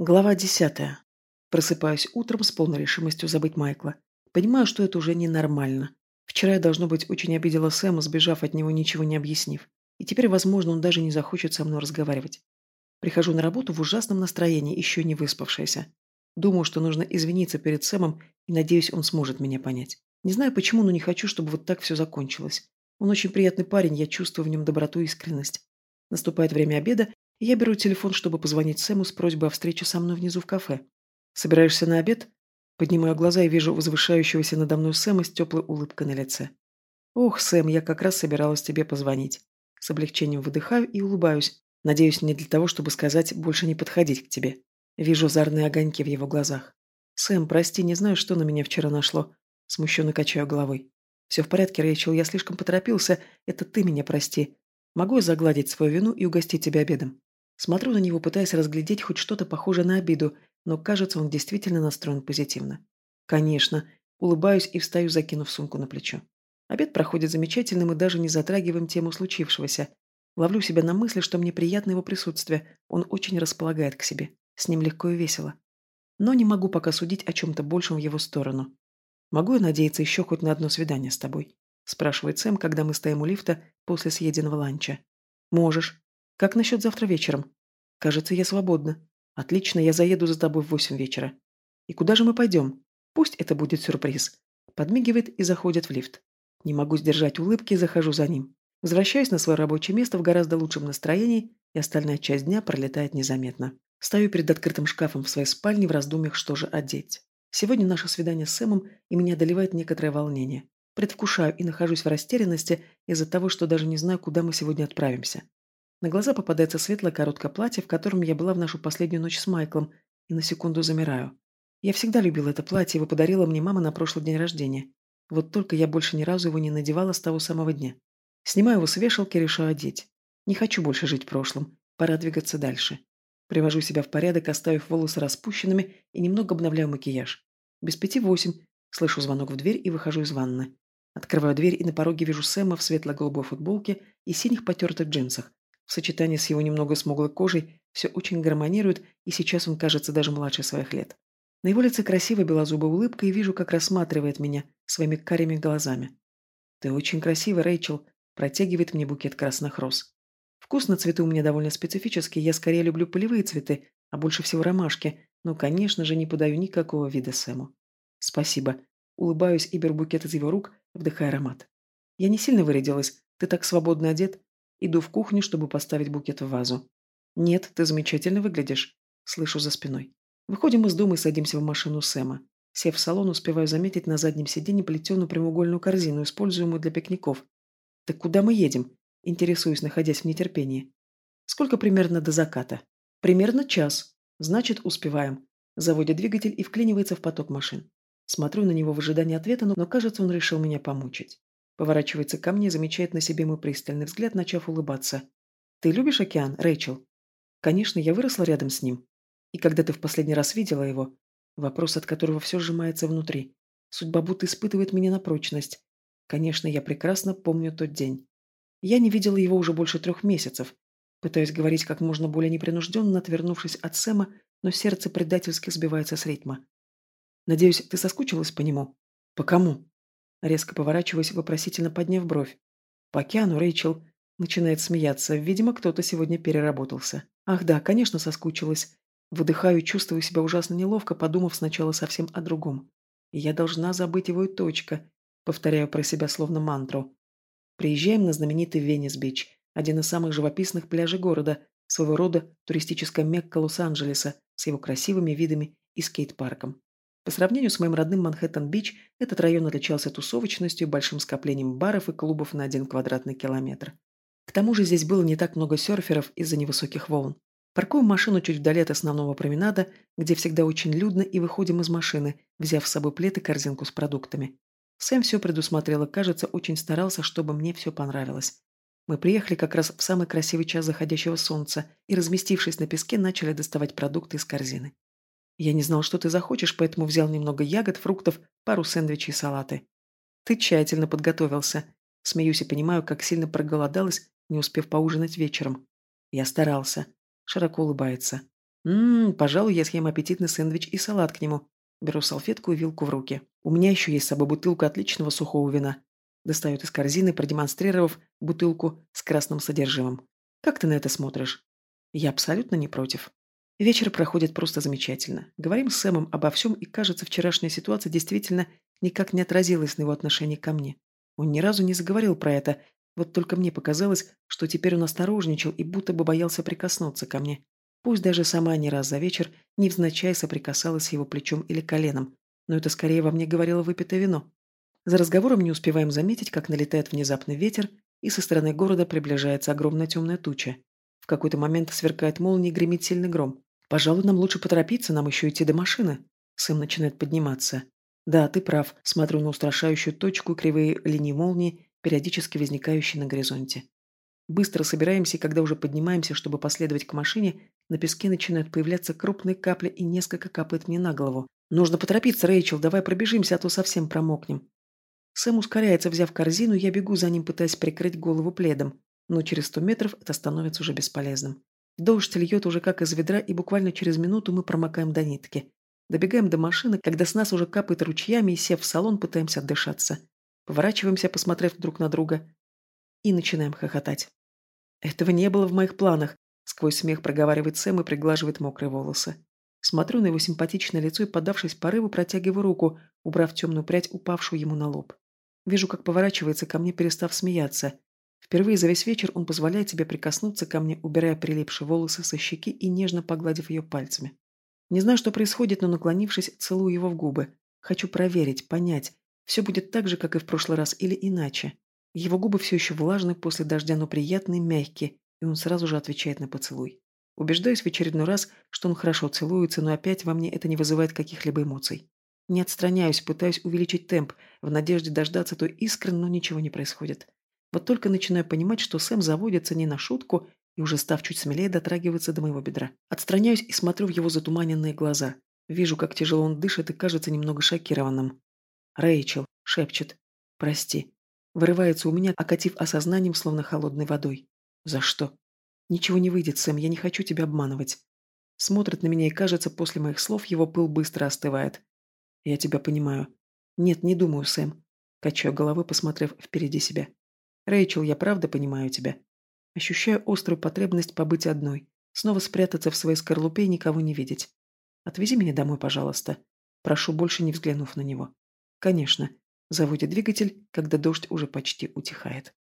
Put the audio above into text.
Глава 10. Просыпаюсь утром с полной решимостью забыть Майкла. Понимаю, что это уже ненормально. Вчера я, должно быть, очень обидела Сэма, сбежав от него, ничего не объяснив. И теперь, возможно, он даже не захочет со мной разговаривать. Прихожу на работу в ужасном настроении, еще не выспавшаяся. Думаю, что нужно извиниться перед Сэмом, и надеюсь, он сможет меня понять. Не знаю почему, но не хочу, чтобы вот так все закончилось. Он очень приятный парень, я чувствую в нем доброту и искренность. Наступает время обеда, и я беру телефон, чтобы позвонить Сэму с просьбой о встрече со мной внизу в кафе. «Собираешься на обед?» Поднимаю глаза и вижу возвышающегося надо мной Сэма с теплой улыбкой на лице. «Ох, Сэм, я как раз собиралась тебе позвонить». С облегчением выдыхаю и улыбаюсь. Надеюсь, не для того, чтобы сказать «больше не подходить к тебе». Вижу озорные огоньки в его глазах. «Сэм, прости, не знаю, что на меня вчера нашло». Смущенно качаю головой. «Все в порядке, Рэйчел, я слишком поторопился. Это ты меня прости. Могу я загладить свою вину и угостить тебя обедом?» Смотрю на него, пытаясь разглядеть хоть что-то похожее на обиду, но кажется, он действительно настроен позитивно. «Конечно». Улыбаюсь и встаю, закинув сумку на плечо. Обед проходит замечательно, мы даже не затрагиваем тему случившегося. Ловлю себя на мысли, что мне приятно его присутствие, он очень располагает к себе. С ним легко и весело. Но не могу пока судить о чем-то большем в его сторону. «Могу я надеяться еще хоть на одно свидание с тобой?» Спрашивает Сэм, когда мы стоим у лифта после съеденного ланча. «Можешь. Как насчет завтра вечером?» «Кажется, я свободна. Отлично, я заеду за тобой в 8 вечера». «И куда же мы пойдем? Пусть это будет сюрприз». Подмигивает и заходит в лифт. Не могу сдержать улыбки и захожу за ним. Возвращаюсь на свое рабочее место в гораздо лучшем настроении, и остальная часть дня пролетает незаметно. Стою перед открытым шкафом в своей спальне в раздумьях, что же одеть. Сегодня наше свидание с Сэмом, и меня одолевает некоторое волнение. Предвкушаю и нахожусь в растерянности из-за того, что даже не знаю, куда мы сегодня отправимся. На глаза попадается светлое короткое платье, в котором я была в нашу последнюю ночь с Майклом, и на секунду замираю. Я всегда любила это платье, его подарила мне мама на прошлый день рождения. Вот только я больше ни разу его не надевала с того самого дня. Снимаю его с вешалки и решаю одеть. Не хочу больше жить прошлым. Пора двигаться дальше. Привожу себя в порядок, оставив волосы распущенными и немного обновляю макияж. Без 5:08 слышу звонок в дверь и выхожу из ванны. Открываю дверь и на пороге вижу Сэма в светло-голубой футболке и синих потертых джинсах. В сочетании с его немного смуглой кожей все очень гармонирует, и сейчас он кажется даже младше своих лет. На его лице красивая белозубая улыбка, и вижу, как рассматривает меня своими карими глазами. «Ты очень красивая, Рэйчел», – протягивает мне букет красных роз. Вкус на цветы у меня довольно специфический, я скорее люблю полевые цветы, а больше всего ромашки, но, конечно же, не подаю никакого вида Сэму. «Спасибо». Улыбаюсь и беру букет из его рук, вдыхая аромат. «Я не сильно вырядилась, ты так свободно одет». Иду в кухню, чтобы поставить букет в вазу. «Нет, ты замечательно выглядишь», – слышу за спиной. Выходим из дома и садимся в машину Сэма. Сев в салон, успеваю заметить на заднем сиденье плетеную прямоугольную корзину, используемую для пикников. «Так куда мы едем?» – интересуюсь, находясь в нетерпении. «Сколько примерно до заката?» «Примерно час. Значит, успеваем». Заводит двигатель и вклинивается в поток машин. Смотрю на него в ожидании ответа, но кажется, он решил меня помучить. Поворачивается ко мне, замечает на себе мой пристальный взгляд, начав улыбаться. «Ты любишь океан, Рэйчел?» «Конечно, я выросла рядом с ним. И когда ты в последний раз видела его?» Вопрос, от которого все сжимается внутри. Судьба будто испытывает меня на прочность. Конечно, я прекрасно помню тот день. Я не видела его уже больше 3 месяцев. Пытаюсь говорить как можно более непринужденно, отвернувшись от Сэма, но сердце предательски сбивается с ритма. «Надеюсь, ты соскучилась по нему?» «По кому?» Резко поворачиваясь, вопросительно подняв бровь. «По океану, Рэйчел». Начинает смеяться. Видимо, кто-то сегодня переработался. «Ах да, конечно, соскучилась». Выдыхаю и чувствую себя ужасно неловко, подумав сначала совсем о другом. «Я должна забыть его и точка», — повторяю про себя словно мантру. Приезжаем на знаменитый Венес-Бич, один из самых живописных пляжей города, своего рода туристическая Мекка Лос-Анджелеса с его красивыми видами и скейт-парком. По сравнению с моим родным Манхэттен-Бич, этот район отличался тусовочностью и большим скоплением баров и клубов на 1 квадратный километр. К тому же здесь было не так много серферов из-за невысоких волн. Паркуем машину чуть вдали от основного променада, где всегда очень людно, и выходим из машины, взяв с собой плед и корзинку с продуктами. Сэм все предусмотрел и, кажется, очень старался, чтобы мне все понравилось. Мы приехали как раз в самый красивый час заходящего солнца и, разместившись на песке, начали доставать продукты из корзины. «Я не знал, что ты захочешь, поэтому взял немного ягод, фруктов, пару сэндвичей и салаты». «Ты тщательно подготовился». Смеюсь и понимаю, как сильно проголодалась, не успев поужинать вечером. «Я старался». Широко улыбается. Пожалуй, я съем аппетитный сэндвич и салат к нему. Беру салфетку и вилку в руки. У меня еще есть с собой бутылка отличного сухого вина. Достает из корзины, продемонстрировав бутылку с красным содержимым. Как ты на это смотришь? Я абсолютно не против. Вечер проходит просто замечательно. Говорим с Сэмом обо всем, и, кажется, вчерашняя ситуация действительно никак не отразилась на его отношении ко мне. Он ни разу не заговорил про это, вот только мне показалось, что теперь он осторожничал и будто бы боялся прикоснуться ко мне. Пусть даже сама не раз за вечер невзначай соприкасалась с его плечом или коленом, но это скорее во мне говорило выпитое вино. За разговором не успеваем заметить, как налетает внезапный ветер, и со стороны города приближается огромная темная туча. В какой-то момент сверкает молния и гремит сильный гром. «Пожалуй, нам лучше поторопиться, нам еще идти до машины». Сэм начинает подниматься. «Да, ты прав. Смотрю на устрашающую точку и кривые линии молнии, периодически возникающие на горизонте. Быстро собираемся, и когда уже поднимаемся, чтобы последовать к машине, на песке начинают появляться крупные капли и несколько капает мне на голову. «Нужно поторопиться, Рэйчел, давай пробежимся, а то совсем промокнем». Сэм ускоряется, взяв корзину, я бегу за ним, пытаясь прикрыть голову пледом. Но через 100 метров это становится уже бесполезным. Дождь льет уже как из ведра, и буквально через минуту мы промокаем до нитки. Добегаем до машины, когда с нас уже капает ручьями, и, сев в салон, пытаемся отдышаться. Поворачиваемся, посмотрев друг на друга, и начинаем хохотать. Этого не было в моих планах, сквозь смех проговаривает Сэм и приглаживает мокрые волосы. Смотрю на его симпатичное лицо и, поддавшись порыву, протягиваю руку, убрав темную прядь, упавшую ему на лоб. Вижу, как поворачивается ко мне, перестав смеяться. Впервые за весь вечер он позволяет себе прикоснуться ко мне, убирая прилипшие волосы со щеки и нежно погладив ее пальцами. Не знаю, что происходит, но, наклонившись, целую его в губы. Хочу проверить, понять, все будет так же, как и в прошлый раз, или иначе. Его губы все еще влажны после дождя, но приятные, мягкие, и он сразу же отвечает на поцелуй. Убеждаюсь в очередной раз, что он хорошо целуется, но опять во мне это не вызывает каких-либо эмоций. Не отстраняюсь, пытаюсь увеличить темп, в надежде дождаться той искры, но ничего не происходит. Вот только начинаю понимать, что Сэм заводится не на шутку и, уже став чуть смелее, дотрагивается до моего бедра. Отстраняюсь и смотрю в его затуманенные глаза. Вижу, как тяжело он дышит и кажется немного шокированным. «Рэйчел», — шепчет, — «прости». Вырывается у меня, окатив осознанием, словно холодной водой. «За что?» «Ничего не выйдет, Сэм, я не хочу тебя обманывать». Смотрит на меня, и, кажется, после моих слов его пыл быстро остывает. «Я тебя понимаю». «Нет, не думаю, Сэм». Качаю головой, посмотрев впереди себя. «Рэйчел, я правда понимаю тебя». Ощущаю острую потребность побыть одной, снова спрятаться в своей скорлупе и никого не видеть. «Отвези меня домой, пожалуйста». Прошу, больше не взглянув на него. «Конечно». Заводит двигатель, когда дождь уже почти утихает.